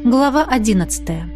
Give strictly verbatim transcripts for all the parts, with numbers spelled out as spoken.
Глава одиннадцатая.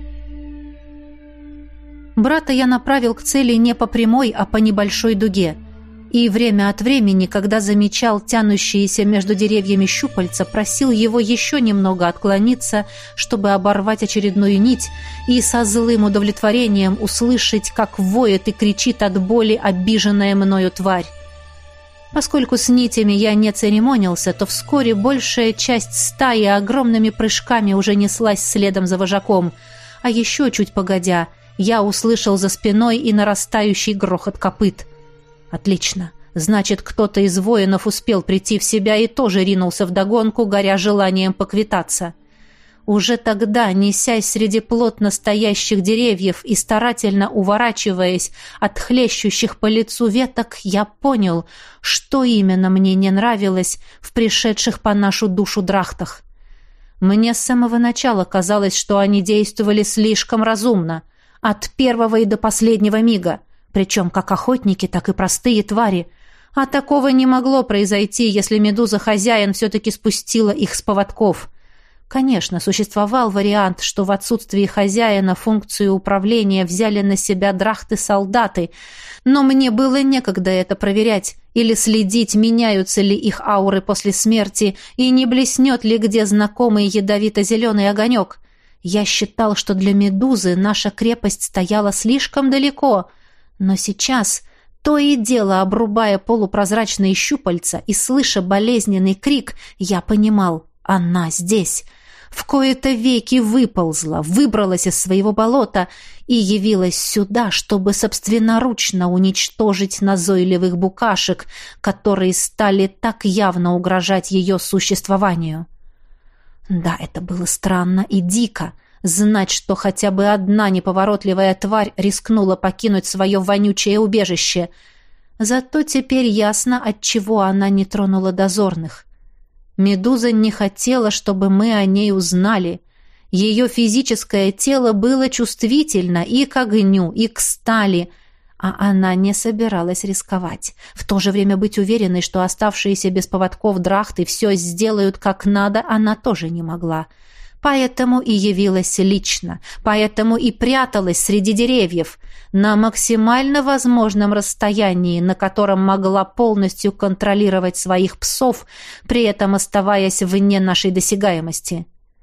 Брата я направил к цели не по прямой, а по небольшой дуге. И время от времени, когда замечал тянущиеся между деревьями щупальца, просил его еще немного отклониться, чтобы оборвать очередную нить и со злым удовлетворением услышать, как воет и кричит от боли обиженная мною тварь. Поскольку с нитями я не церемонился, то вскоре большая часть стаи огромными прыжками уже неслась следом за вожаком, а еще чуть погодя, я услышал за спиной и нарастающий грохот копыт. Отлично. Значит, кто-то из воинов успел прийти в себя и тоже ринулся вдогонку, горя желанием поквитаться. Уже тогда, несясь среди плотно стоящих деревьев и старательно уворачиваясь от хлещущих по лицу веток, я понял, что именно мне не нравилось в пришедших по нашу душу драхтах. Мне с самого начала казалось, что они действовали слишком разумно, от первого и до последнего мига, причем как охотники, так и простые твари. А такого не могло произойти, если медуза-хозяин все-таки спустила их с поводков. Конечно, существовал вариант, что в отсутствии хозяина функцию управления взяли на себя драхты-солдаты, но мне было некогда это проверять или следить, меняются ли их ауры после смерти и не блеснет ли где знакомый ядовито-зеленый огонек. Я считал, что для медузы наша крепость стояла слишком далеко, но сейчас, то и дело обрубая полупрозрачные щупальца и слыша болезненный крик, я понимал, она здесь. В кои-то веки выползла, выбралась из своего болота и явилась сюда, чтобы собственноручно уничтожить назойливых букашек, которые стали так явно угрожать ее существованию. Да, это было странно и дико, знать, что хотя бы одна неповоротливая тварь рискнула покинуть свое вонючее убежище. Зато теперь ясно, отчего она не тронула дозорных. Медуза не хотела, чтобы мы о ней узнали. Ее физическое тело было чувствительно и к огню, и к стали, а она не собиралась рисковать. В то же время быть уверенной, что оставшиеся без поводков драхты все сделают как надо, она тоже не могла. Поэтому и явилась лично, поэтому и пряталась среди деревьев, на максимально возможном расстоянии, на котором могла полностью контролировать своих псов, при этом оставаясь вне нашей досягаемости.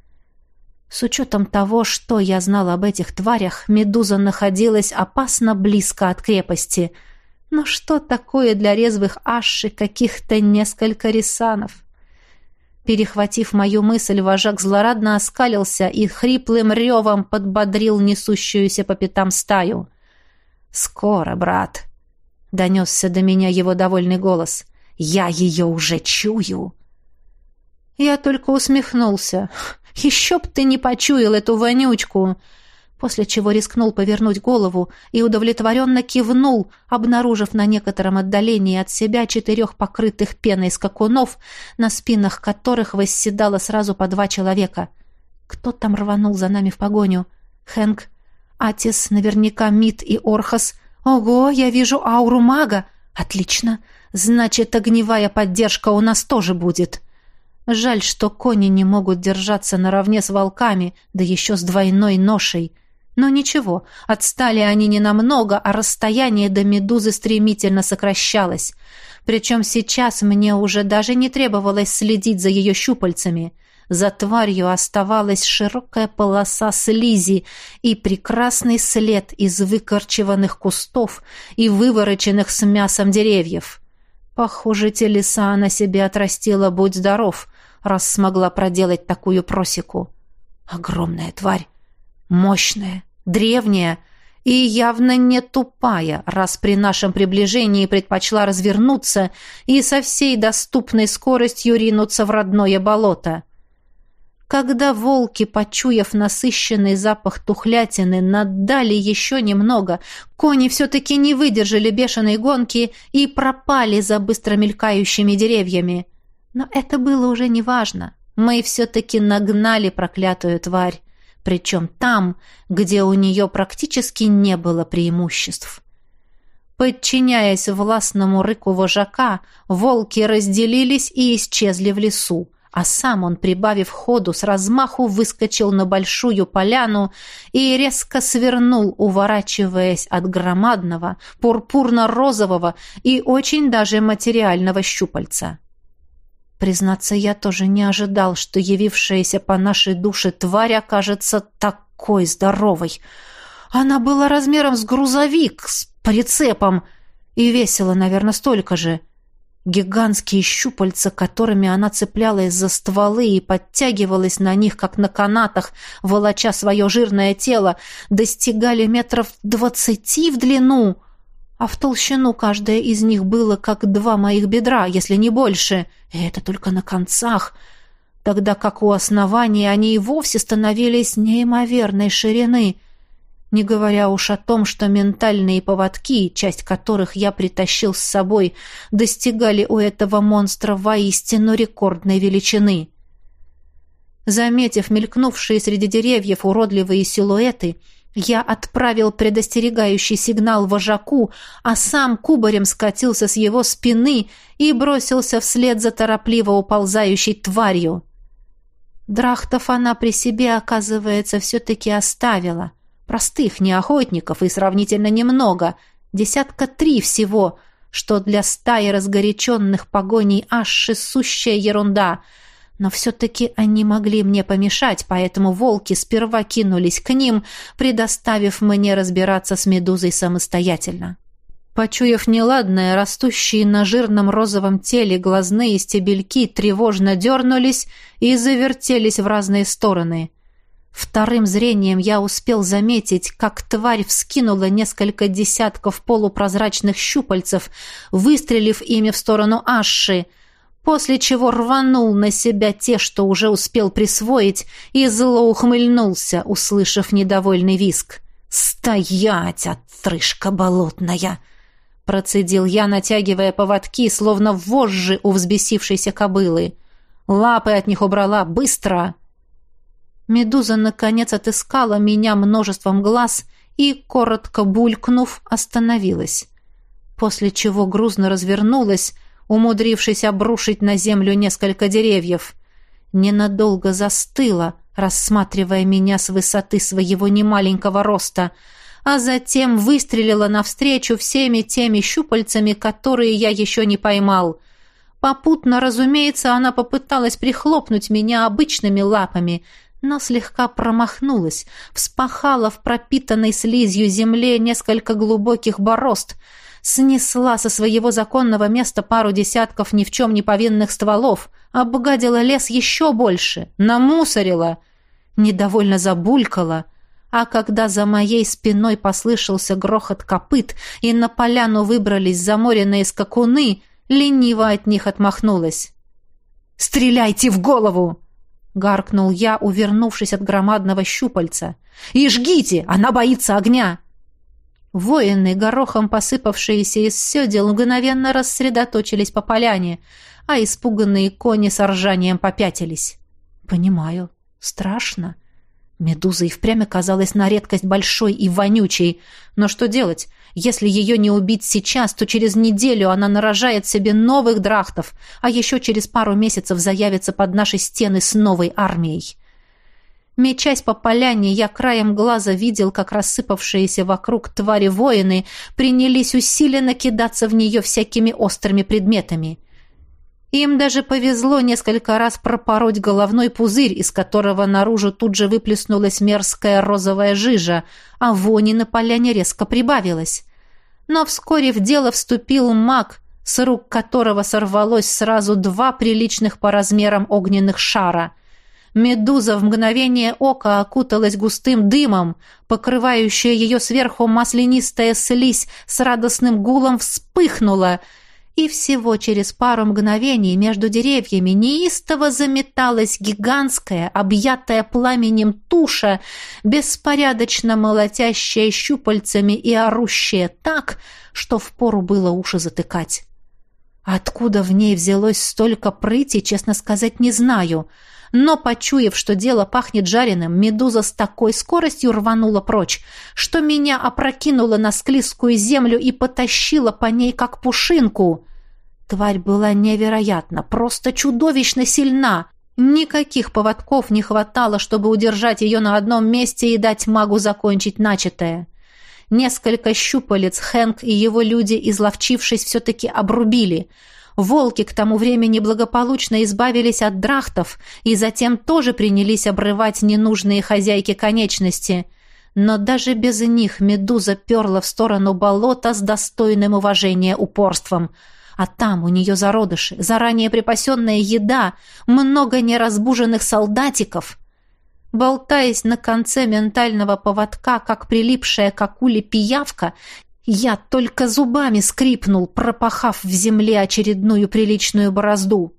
С учетом того, что я знала об этих тварях, медуза находилась опасно близко от крепости. Но что такое для резвых аши каких-то несколько рисанов? Перехватив мою мысль, вожак злорадно оскалился и хриплым ревом подбодрил несущуюся по пятам стаю. «Скоро, брат!» — донесся до меня его довольный голос. «Я ее уже чую!» Я только усмехнулся. «Еще б ты не почуял эту вонючку!» После чего рискнул повернуть голову и удовлетворенно кивнул, обнаружив на некотором отдалении от себя четырех покрытых пеной скакунов, на спинах которых восседало сразу по два человека. Кто там рванул за нами в погоню? Хэнк, Атис, наверняка Мит и Орхас. Ого, я вижу ауру мага! Отлично! Значит, огневая поддержка у нас тоже будет. Жаль, что кони не могут держаться наравне с волками, да еще с двойной ношей. Но ничего, отстали они ненамного, а расстояние до медузы стремительно сокращалось. Причем сейчас мне уже даже не требовалось следить за ее щупальцами. За тварью оставалась широкая полоса слизи и прекрасный след из выкорчеванных кустов и вывороченных с мясом деревьев. Похоже, телеса она себе отрастила, будь здоров, раз смогла проделать такую просеку. Огромная тварь. Мощная, древняя и явно не тупая, раз при нашем приближении предпочла развернуться и со всей доступной скоростью ринуться в родное болото. Когда волки, почуяв насыщенный запах тухлятины, наддали еще немного, кони все-таки не выдержали бешеной гонки и пропали за быстро мелькающими деревьями. Но это было уже неважно. Мы все-таки нагнали проклятую тварь. Причем там, где у нее практически не было преимуществ. Подчиняясь властному рыку вожака, волки разделились и исчезли в лесу, а сам он, прибавив ходу, с размаху выскочил на большую поляну и резко свернул, уворачиваясь от громадного, пурпурно-розового и очень даже материального щупальца. Признаться, я тоже не ожидал, что явившаяся по нашей душе тварь окажется такой здоровой. Она была размером с грузовик, с прицепом, и весила, наверное, столько же. Гигантские щупальца, которыми она цеплялась за стволы и подтягивалась на них, как на канатах, волоча свое жирное тело, достигали метров двадцати в длину, а в толщину каждая из них было как два моих бедра, если не больше, и это только на концах, тогда как у основания они и вовсе становились неимоверной ширины, не говоря уж о том, что ментальные поводки, часть которых я притащил с собой, достигали у этого монстра воистину рекордной величины. Заметив мелькнувшие среди деревьев уродливые силуэты, я отправил предостерегающий сигнал вожаку, а сам кубарем скатился с его спины и бросился вслед за торопливо уползающей тварью. Драхтов она при себе, оказывается, все-таки оставила. Простых, не охотников, и сравнительно немного, десятка три всего, что для стаи разгоряченных погоней ашши сущая ерунда. Но все-таки они могли мне помешать, поэтому волки сперва кинулись к ним, предоставив мне разбираться с медузой самостоятельно. Почуяв неладное, растущие на жирном розовом теле глазные стебельки тревожно дернулись и завертелись в разные стороны. Вторым зрением я успел заметить, как тварь вскинула несколько десятков полупрозрачных щупальцев, выстрелив ими в сторону Ашши, после чего рванул на себя те, что уже успел присвоить, и зло ухмыльнулся, услышав недовольный визг. «Стоять, отрыжка болотная!» процедил я, натягивая поводки, словно вожжи у взбесившейся кобылы. «Лапы от них убрала! Быстро!» Медуза, наконец, отыскала меня множеством глаз и, коротко булькнув, остановилась. После чего грузно развернулась, умудрившись обрушить на землю несколько деревьев. Ненадолго застыла, рассматривая меня с высоты своего немаленького роста, а затем выстрелила навстречу всеми теми щупальцами, которые я еще не поймал. Попутно, разумеется, она попыталась прихлопнуть меня обычными лапами, но слегка промахнулась, вспахала в пропитанной слизью земле несколько глубоких борозд, снесла со своего законного места пару десятков ни в чем не повинных стволов, обгадила лес еще больше, намусорила, недовольно забулькала, а когда за моей спиной послышался грохот копыт и на поляну выбрались заморенные скакуны, лениво от них отмахнулась. «Стреляйте в голову!» — гаркнул я, увернувшись от громадного щупальца. «И жгите! Она боится огня!» Воины, горохом посыпавшиеся из седел, мгновенно рассредоточились по поляне, а испуганные кони с ржанием попятились. «Понимаю. Страшно». Медуза и впрямь оказалась на редкость большой и вонючей. Но что делать? Если ее не убить сейчас, то через неделю она нарожает себе новых драхтов, а еще через пару месяцев заявится под наши стены с новой армией. Мечась по поляне, я краем глаза видел, как рассыпавшиеся вокруг твари воины принялись усиленно кидаться в нее всякими острыми предметами. Им даже повезло несколько раз пропороть головной пузырь, из которого наружу тут же выплеснулась мерзкая розовая жижа, а вони на поляне резко прибавилось. Но вскоре в дело вступил маг, с рук которого сорвалось сразу два приличных по размерам огненных шара. Медуза в мгновение ока окуталась густым дымом, покрывающая ее сверху маслянистая слизь с радостным гулом вспыхнула, и всего через пару мгновений между деревьями неистово заметалась гигантская, объятая пламенем туша, беспорядочно молотящая щупальцами и орущая так, что впору было уши затыкать. Откуда в ней взялось столько прыти, честно сказать, не знаю, но, почуяв, что дело пахнет жареным, медуза с такой скоростью рванула прочь, что меня опрокинула на склизкую землю и потащила по ней, как пушинку. Тварь была невероятно, просто чудовищно сильна, Никаких поводков не хватало, чтобы удержать ее на одном месте и дать магу закончить начатое. Несколько щупалец Хэнк и его люди, изловчившись, все-таки обрубили. Волки к тому времени благополучно избавились от драхтов и затем тоже принялись обрывать ненужные хозяйке конечности. Но даже без них медуза перла в сторону болота с достойным уважения упорством. А там у нее зародыши, заранее припасенная еда, много неразбуженных солдатиков. Болтаясь на конце ментального поводка, как прилипшая к акуле пиявка, я только зубами скрипнул, пропахав в земле очередную приличную борозду.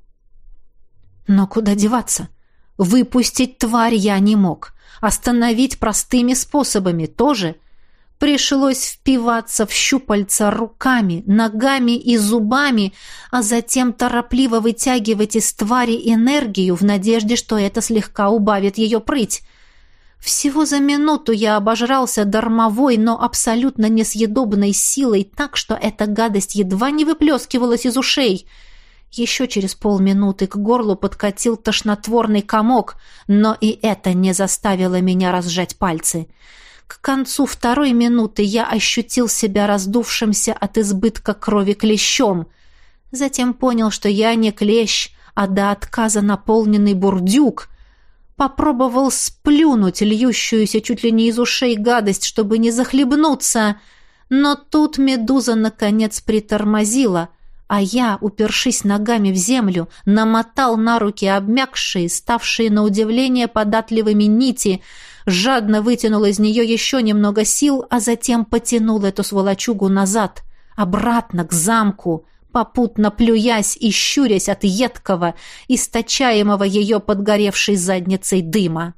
Но куда деваться? Выпустить тварь я не мог. Остановить простыми способами тоже. Пришлось впиваться в щупальца руками, ногами и зубами, а затем торопливо вытягивать из твари энергию в надежде, что это слегка убавит ее прыть. Всего за минуту я обожрался дармовой, но абсолютно несъедобной силой так, что эта гадость едва не выплескивалась из ушей. Еще через полминуты к горлу подкатил тошнотворный комок, но и это не заставило меня разжать пальцы. К концу второй минуты я ощутил себя раздувшимся от избытка крови клещом. Затем понял, что я не клещ, а до отказа наполненный бурдюк. Попробовал сплюнуть льющуюся чуть ли не из ушей гадость, чтобы не захлебнуться. Но тут медуза наконец притормозила, а я, упершись ногами в землю, намотал на руки обмякшие, ставшие на удивление податливыми нити, жадно вытянул из нее еще немного сил, а затем потянул эту сволочугу назад, обратно к замку, попутно плюясь и щурясь от едкого, источаемого ее подгоревшей задницей дыма.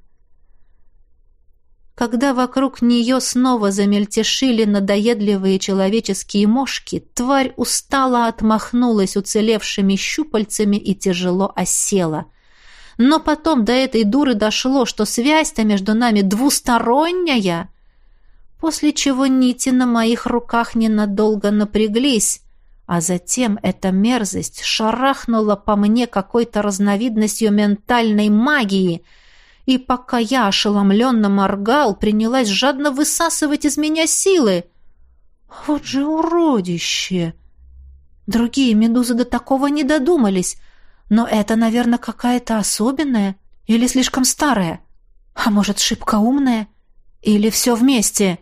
Когда вокруг нее снова замельтешили надоедливые человеческие мошки, тварь устало отмахнулась уцелевшими щупальцами и тяжело осела. Но потом до этой дуры дошло, что связь-то между нами двусторонняя, после чего нити на моих руках ненадолго напряглись, а затем эта мерзость шарахнула по мне какой-то разновидностью ментальной магии, и пока я ошеломленно моргал, принялась жадно высасывать из меня силы. Вот же уродище! Другие медузы до такого не додумались, но это, наверное, какая-то особенная или слишком старая, а может, шибко умная, или все вместе.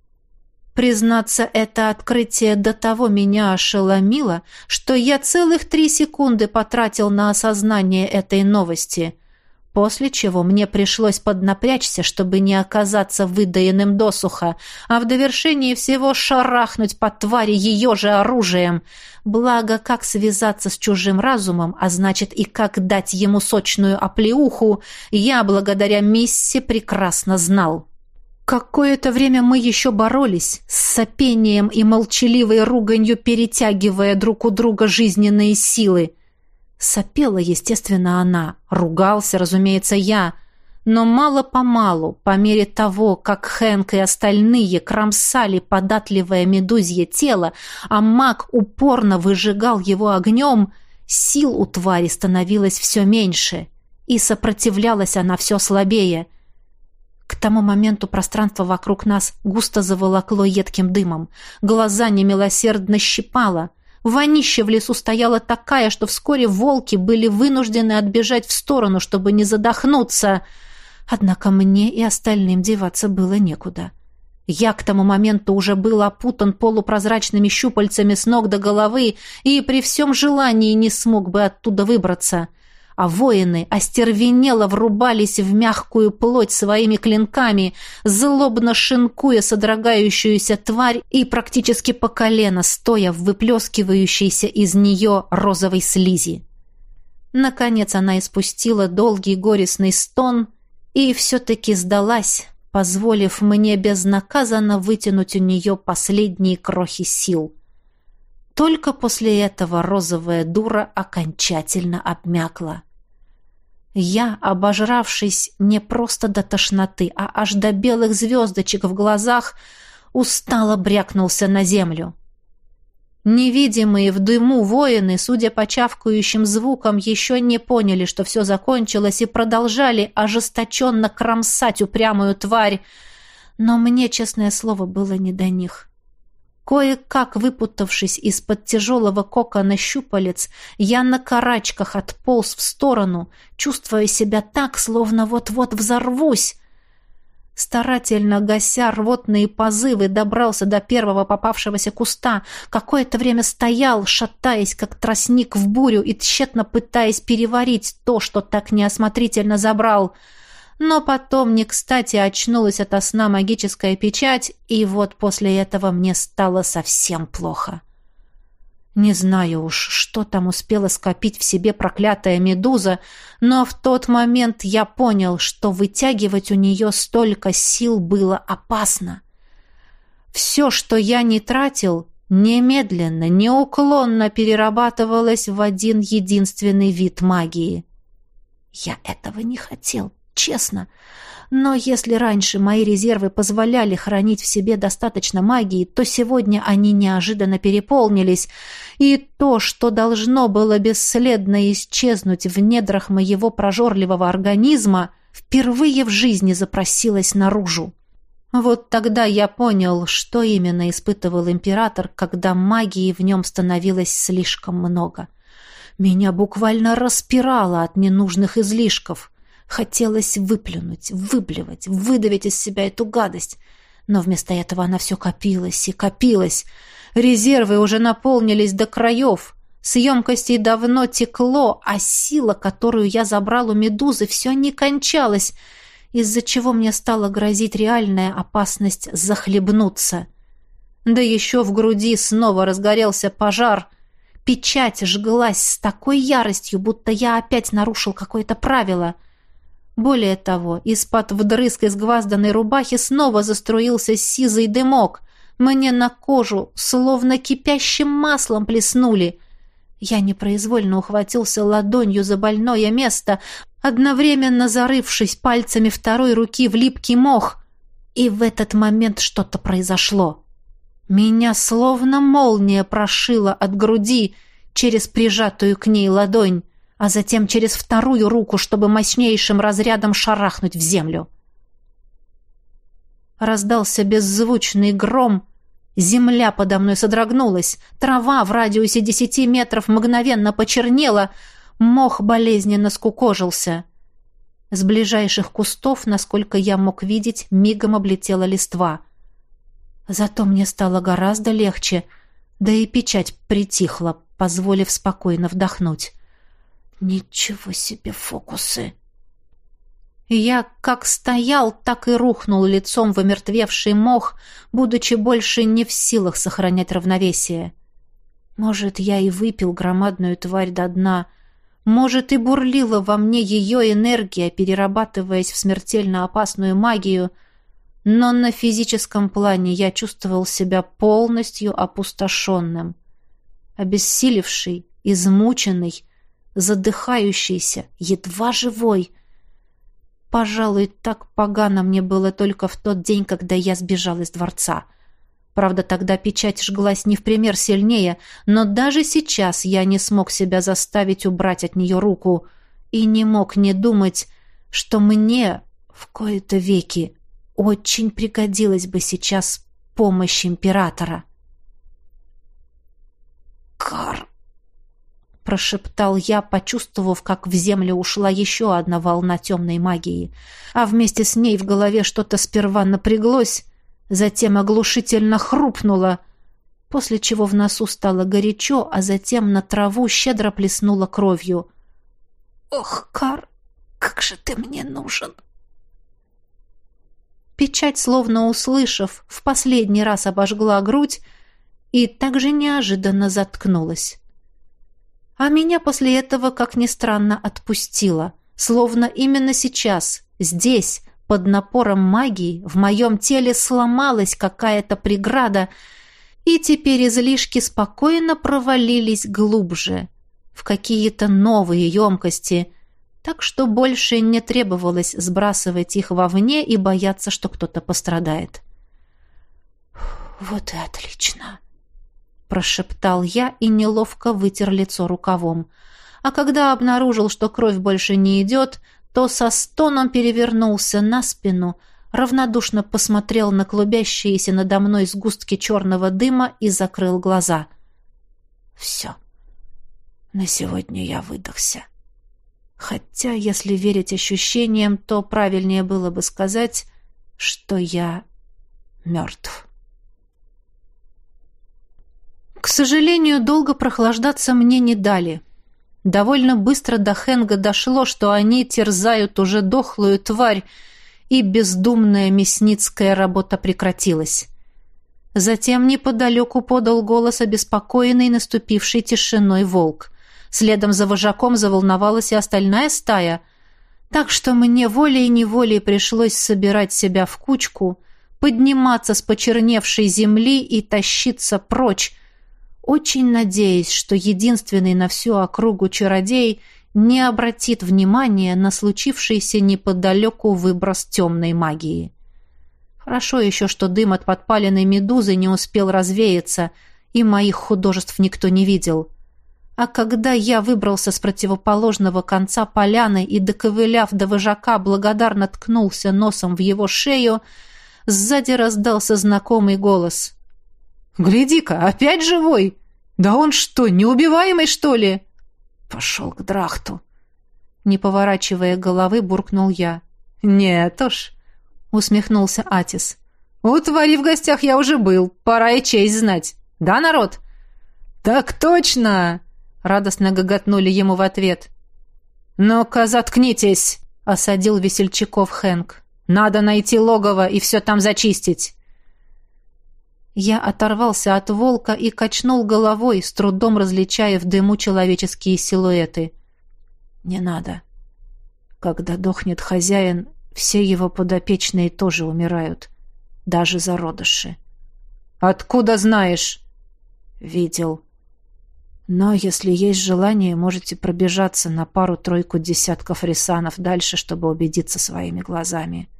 Признаться, это открытие до того меня ошеломило, что я целых три секунды потратил на осознание этой новости, после чего мне пришлось поднапрячься, чтобы не оказаться выдаенным досуха, а в довершении всего шарахнуть по твари ее же оружием. Благо, как связаться с чужим разумом, а значит и как дать ему сочную оплеуху, я, благодаря Миссе, прекрасно знал. Какое-то время мы еще боролись, с сопением и молчаливой руганью перетягивая друг у друга жизненные силы. Сопела, естественно, она, ругался, разумеется, я, но мало-помалу, по мере того, как Хэнк и остальные кромсали податливое медузье тело, а маг упорно выжигал его огнем, сил у твари становилось все меньше, и сопротивлялась она все слабее. К тому моменту пространство вокруг нас густо заволокло едким дымом, глаза немилосердно щипало. Вонища в лесу стояла такая, что вскоре волки были вынуждены отбежать в сторону, чтобы не задохнуться. Однако мне и остальным деваться было некуда. Я к тому моменту уже был опутан полупрозрачными щупальцами с ног до головы и при всем желании не смог бы оттуда выбраться. А воины остервенело врубались в мягкую плоть своими клинками, злобно шинкуя содрогающуюся тварь и практически по колено стоя в выплескивающейся из нее розовой слизи. Наконец она испустила долгий горестный стон и все-таки сдалась, позволив мне безнаказанно вытянуть у нее последние крохи сил. Только после этого розовая дура окончательно обмякла. Я, обожравшись не просто до тошноты, а аж до белых звездочек в глазах, устало брякнулся на землю. Невидимые в дыму воины, судя по чавкающим звукам, еще не поняли, что все закончилось, и продолжали ожесточенно кромсать упрямую тварь. Но мне, честное слово, было не до них. Кое-как выпутавшись из-под тяжелого кокона щупалец, я на карачках отполз в сторону, чувствуя себя так, словно вот-вот взорвусь. Старательно гася рвотные позывы, добрался до первого попавшегося куста, какое-то время стоял, шатаясь, как тростник в бурю, и тщетно пытаясь переварить то, что так неосмотрительно забрал. Но потом не кстати очнулась ото сна магическая печать, и вот после этого мне стало совсем плохо. Не знаю уж, что там успела скопить в себе проклятая медуза, но в тот момент я понял, что вытягивать у нее столько сил было опасно. Все, что я не тратил, немедленно, неуклонно перерабатывалось в один единственный вид магии. Я этого не хотел, честно. Но если раньше мои резервы позволяли хранить в себе достаточно магии, то сегодня они неожиданно переполнились, и то, что должно было бесследно исчезнуть в недрах моего прожорливого организма, впервые в жизни запросилось наружу. Вот тогда я понял, что именно испытывал император, когда магии в нем становилось слишком много. Меня буквально распирало от ненужных излишков. Хотелось выплюнуть, выблевать, выдавить из себя эту гадость. Но вместо этого она все копилась и копилась. Резервы уже наполнились до краев. С емкостей давно текло, а сила, которую я забрал у медузы, все не кончалась, из-за чего мне стала грозить реальная опасность захлебнуться. Да еще в груди снова разгорелся пожар. Печать жглась с такой яростью, будто я опять нарушил какое-то правило. Более того, из-под вдрызг изгвазданной рубахи снова заструился сизый дымок. Мне на кожу словно кипящим маслом плеснули. Я непроизвольно ухватился ладонью за больное место, одновременно зарывшись пальцами второй руки в липкий мох. И в этот момент что-то произошло. Меня словно молния прошила от груди через прижатую к ней ладонь, а затем через вторую руку, чтобы мощнейшим разрядом шарахнуть в землю. Раздался беззвучный гром, земля подо мной содрогнулась, трава в радиусе десяти метров мгновенно почернела, мох болезненно скукожился. С ближайших кустов, насколько я мог видеть, мигом облетела листва. Зато мне стало гораздо легче, да и печать притихла, позволив спокойно вдохнуть. Ничего себе фокусы! Я как стоял, так и рухнул лицом в омертвевший мох, будучи больше не в силах сохранять равновесие. Может, я и выпил громадную тварь до дна, может, и бурлила во мне ее энергия, перерабатываясь в смертельно опасную магию, но на физическом плане я чувствовал себя полностью опустошенным, обессилевший, измученный, задыхающийся, едва живой. Пожалуй, так погано мне было только в тот день, когда я сбежал из дворца. Правда, тогда печать жглась не в пример сильнее, но даже сейчас я не смог себя заставить убрать от нее руку и не мог не думать, что мне в кои-то веки очень пригодилась бы сейчас помощь императора. «Кар!» — прошептал я, почувствовав, как в землю ушла еще одна волна темной магии, а вместе с ней в голове что-то сперва напряглось, затем оглушительно хрупнуло, после чего в носу стало горячо, а затем на траву щедро плеснуло кровью. «Ох, Кар, как же ты мне нужен!» Печать, словно услышав, в последний раз обожгла грудь и также неожиданно заткнулась. А меня после этого, как ни странно, отпустило, словно именно сейчас, здесь, под напором магии, в моем теле сломалась какая-то преграда, и теперь излишки спокойно провалились глубже, в какие-то новые емкости, так что больше не требовалось сбрасывать их вовне и бояться, что кто-то пострадает. «Вот и отлично!» — прошептал я и неловко вытер лицо рукавом. А когда обнаружил, что кровь больше не идет, то со стоном перевернулся на спину, равнодушно посмотрел на клубящиеся надо мной сгустки черного дыма и закрыл глаза. Все. На сегодня я выдохся. Хотя, если верить ощущениям, то правильнее было бы сказать, что я мертв. К сожалению, долго прохлаждаться мне не дали. Довольно быстро до Хэнга дошло, что они терзают уже дохлую тварь, и бездумная мясницкая работа прекратилась. Затем неподалеку подал голос обеспокоенный наступившей тишиной волк. Следом за вожаком заволновалась и остальная стая, так что мне волей-неволей пришлось собирать себя в кучку, подниматься с почерневшей земли и тащиться прочь, очень надеясь, что единственный на всю округу чародей не обратит внимания на случившийся неподалеку выброс темной магии. Хорошо еще, что дым от подпаленной медузы не успел развеяться, и моих художеств никто не видел. А когда я выбрался с противоположного конца поляны и, доковыляв до вожака, благодарно ткнулся носом в его шею, сзади раздался знакомый голос. «Гляди-ка, опять живой! Да он что, неубиваемый, что ли?» «Пошел к Драхту!» Не поворачивая головы, буркнул я. «Нет уж!» — усмехнулся Атис. «У твари в гостях я уже был, пора и честь знать. Да, народ?» «Так точно!» — радостно гоготнули ему в ответ. «Ну-ка, заткнитесь!» — осадил весельчаков Хэнк. «Надо найти логово и все там зачистить!» Я оторвался от волка и качнул головой, с трудом различая в дыму человеческие силуэты. «Не надо. Когда дохнет хозяин, все его подопечные тоже умирают, даже зародыши». «Откуда знаешь?» «Видел. Но если есть желание, можете пробежаться на пару-тройку десятков рисанов дальше, чтобы убедиться своими глазами».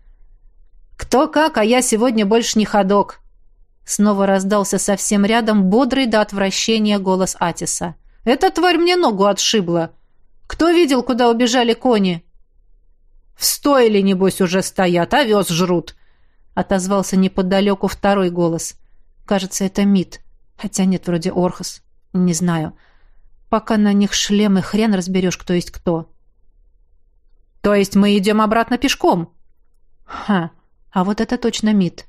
«Кто как, а я сегодня больше не ходок!» Снова раздался совсем рядом бодрый до отвращения голос Атиса. «Эта тварь мне ногу отшибла. Кто видел, куда убежали кони?» «В стойле, небось, уже стоят, овес жрут», — отозвался неподалеку второй голос. «Кажется, это Мид. Хотя нет, вроде Орхос. Не знаю. Пока на них шлем и хрен разберешь, кто есть кто». «То есть мы идем обратно пешком?» «Ха, а вот это точно Мид».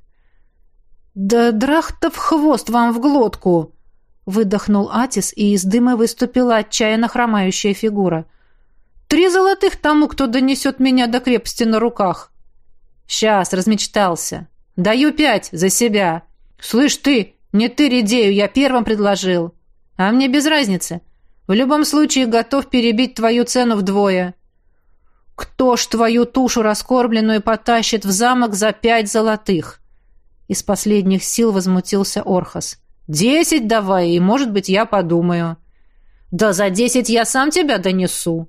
«Да Драхтов хвост вам в глотку!» — выдохнул Атис, и из дыма выступила отчаянно хромающая фигура. «Три золотых тому, кто донесет меня до крепости на руках!» «Сейчас, размечтался. Даю пять за себя!» «Слышь ты, не ты редею, я первым предложил!» «А мне без разницы. В любом случае готов перебить твою цену вдвое!» «Кто ж твою тушу раскормленную потащит в замок за пять золотых?» Из последних сил возмутился Орхос. «Десять давай, и, может быть, я подумаю». «Да за десять я сам тебя донесу».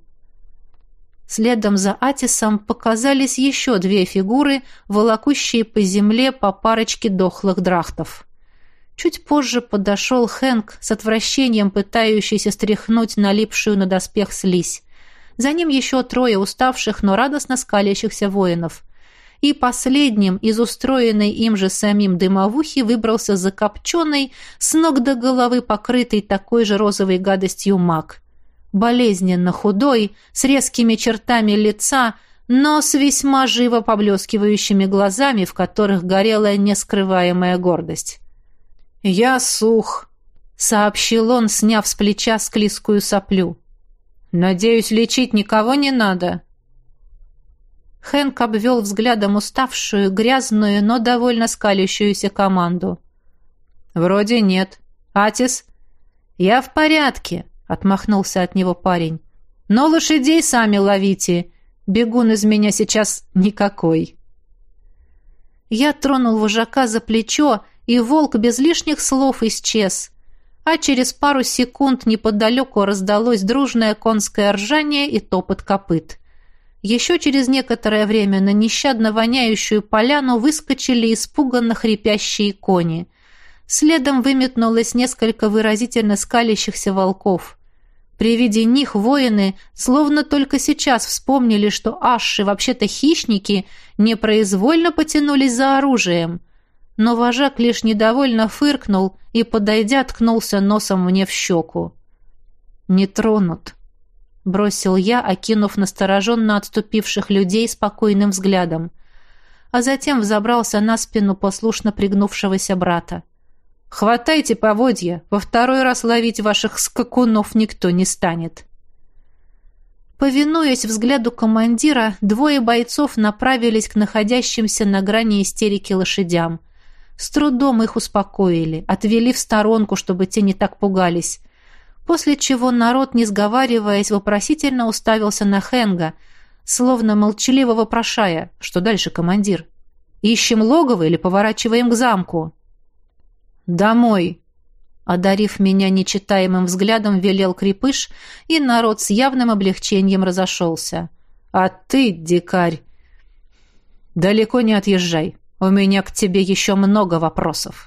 Следом за Атисом показались еще две фигуры, волокущие по земле по парочке дохлых драхтов. Чуть позже подошел Хэнк, с отвращением пытающийся стряхнуть налипшую на доспех слизь. За ним еще трое уставших, но радостно скалящихся воинов. И последним из устроенной им же самим дымовухи выбрался закопченный, с ног до головы покрытый такой же розовой гадостью маг. Болезненно худой, с резкими чертами лица, но с весьма живо поблескивающими глазами, в которых горела нескрываемая гордость. «Я сух», — сообщил он, сняв с плеча склизкую соплю. «Надеюсь, лечить никого не надо?» Хэнк обвел взглядом уставшую, грязную, но довольно скалящуюся команду. «Вроде нет. Атис?» «Я в порядке», — отмахнулся от него парень. «Но лошадей сами ловите. Бегун из меня сейчас никакой». Я тронул вожака за плечо, и волк без лишних слов исчез. А через пару секунд неподалеку раздалось дружное конское ржание и топот копыт. Еще через некоторое время на нещадно воняющую поляну выскочили испуганно хрипящие кони. Следом выметнулось несколько выразительно скалящихся волков. При виде них воины словно только сейчас вспомнили, что ашши вообще-то хищники, непроизвольно потянулись за оружием. Но вожак лишь недовольно фыркнул и, подойдя, ткнулся носом мне в щеку. «Не тронут», — бросил я, окинув настороженно отступивших людей спокойным взглядом, а затем взобрался на спину послушно пригнувшегося брата. «Хватайте поводья, во второй раз ловить ваших скакунов никто не станет». Повинуясь взгляду командира, двое бойцов направились к находящимся на грани истерики лошадям. С трудом их успокоили, отвели в сторонку, чтобы те не так пугались. После чего народ, не сговариваясь, вопросительно уставился на Хенга, словно молчаливо вопрошая: «Что дальше, командир? Ищем логово или поворачиваем к замку?» «Домой!» Одарив меня нечитаемым взглядом, велел крепыш, и народ с явным облегчением разошелся. «А ты, дикарь, далеко не отъезжай. У меня к тебе еще много вопросов».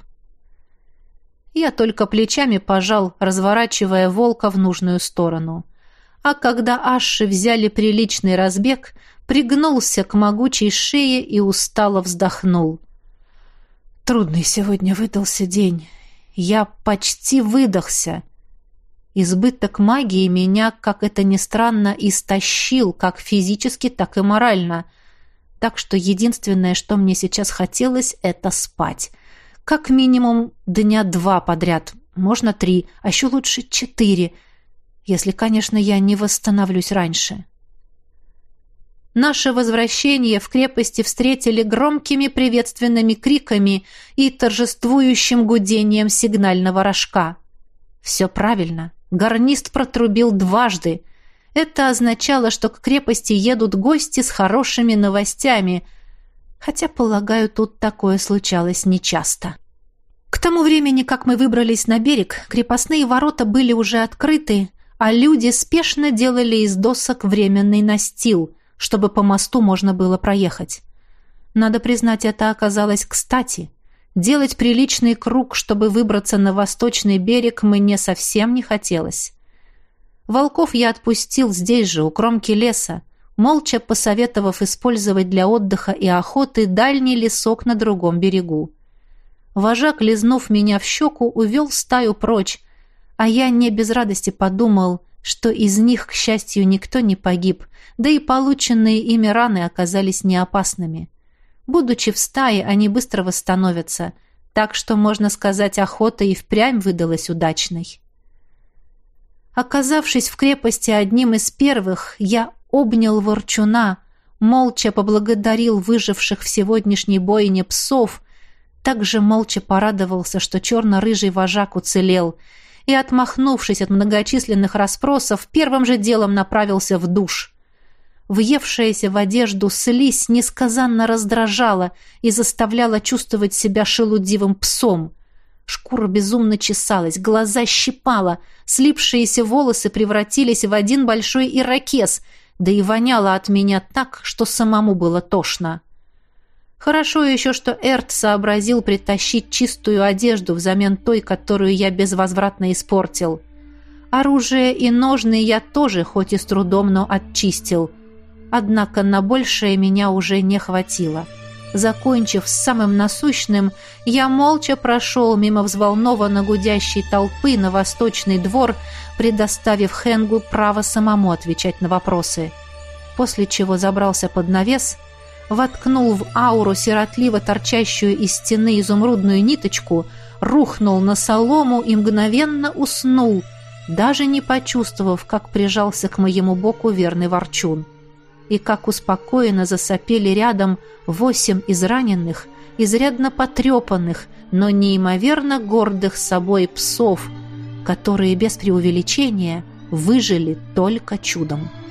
Я только плечами пожал, разворачивая волка в нужную сторону. А когда ашши взяли приличный разбег, пригнулся к могучей шее и устало вздохнул. Трудный сегодня выдался день. Я почти выдохся. Избыток магии меня, как это ни странно, истощил, как физически, так и морально. Так что единственное, что мне сейчас хотелось, это спать. Как минимум дня два подряд, можно три, а еще лучше четыре, если, конечно, я не восстановлюсь раньше. Наше возвращение в крепости встретили громкими приветственными криками и торжествующим гудением сигнального рожка. Все правильно. Гарнист протрубил дважды. Это означало, что к крепости едут гости с хорошими новостями, хотя, полагаю, тут такое случалось нечасто. К тому времени, как мы выбрались на берег, крепостные ворота были уже открыты, а люди спешно делали из досок временный настил, чтобы по мосту можно было проехать. Надо признать, это оказалось кстати. Делать приличный круг, чтобы выбраться на восточный берег, мне совсем не хотелось. Волков я отпустил здесь же, у кромки леса, молча посоветовав использовать для отдыха и охоты дальний лесок на другом берегу. Вожак, лизнув меня в щеку, увел стаю прочь, а я не без радости подумал, что из них, к счастью, никто не погиб, да и полученные ими раны оказались неопасными. Будучи в стае, они быстро восстановятся, так что, можно сказать, охота и впрямь выдалась удачной. Оказавшись в крепости одним из первых, я обнял ворчуна, молча поблагодарил выживших в сегодняшней бойне псов, также молча порадовался, что черно-рыжий вожак уцелел, и, отмахнувшись от многочисленных расспросов, первым же делом направился в душ. Въевшаяся в одежду слизь несказанно раздражала и заставляла чувствовать себя шелудивым псом. Шкура безумно чесалась, глаза щипала, слипшиеся волосы превратились в один большой ирокез, да и воняло от меня так, что самому было тошно. Хорошо еще, что Эрт сообразил притащить чистую одежду взамен той, которую я безвозвратно испортил. Оружие и ножны я тоже, хоть и с трудом, но очистил. Однако на большее меня уже не хватило. Закончив с самым насущным, я молча прошел мимо взволнованно гудящей толпы на восточный двор, предоставив Хэнгу право самому отвечать на вопросы. После чего забрался под навес, воткнул в ауру сиротливо торчащую из стены изумрудную ниточку, рухнул на солому и мгновенно уснул, даже не почувствовав, как прижался к моему боку верный ворчун. И как успокоенно засопели рядом восемь израненных, изрядно потрепанных, но неимоверно гордых собой псов, которые без преувеличения выжили только чудом.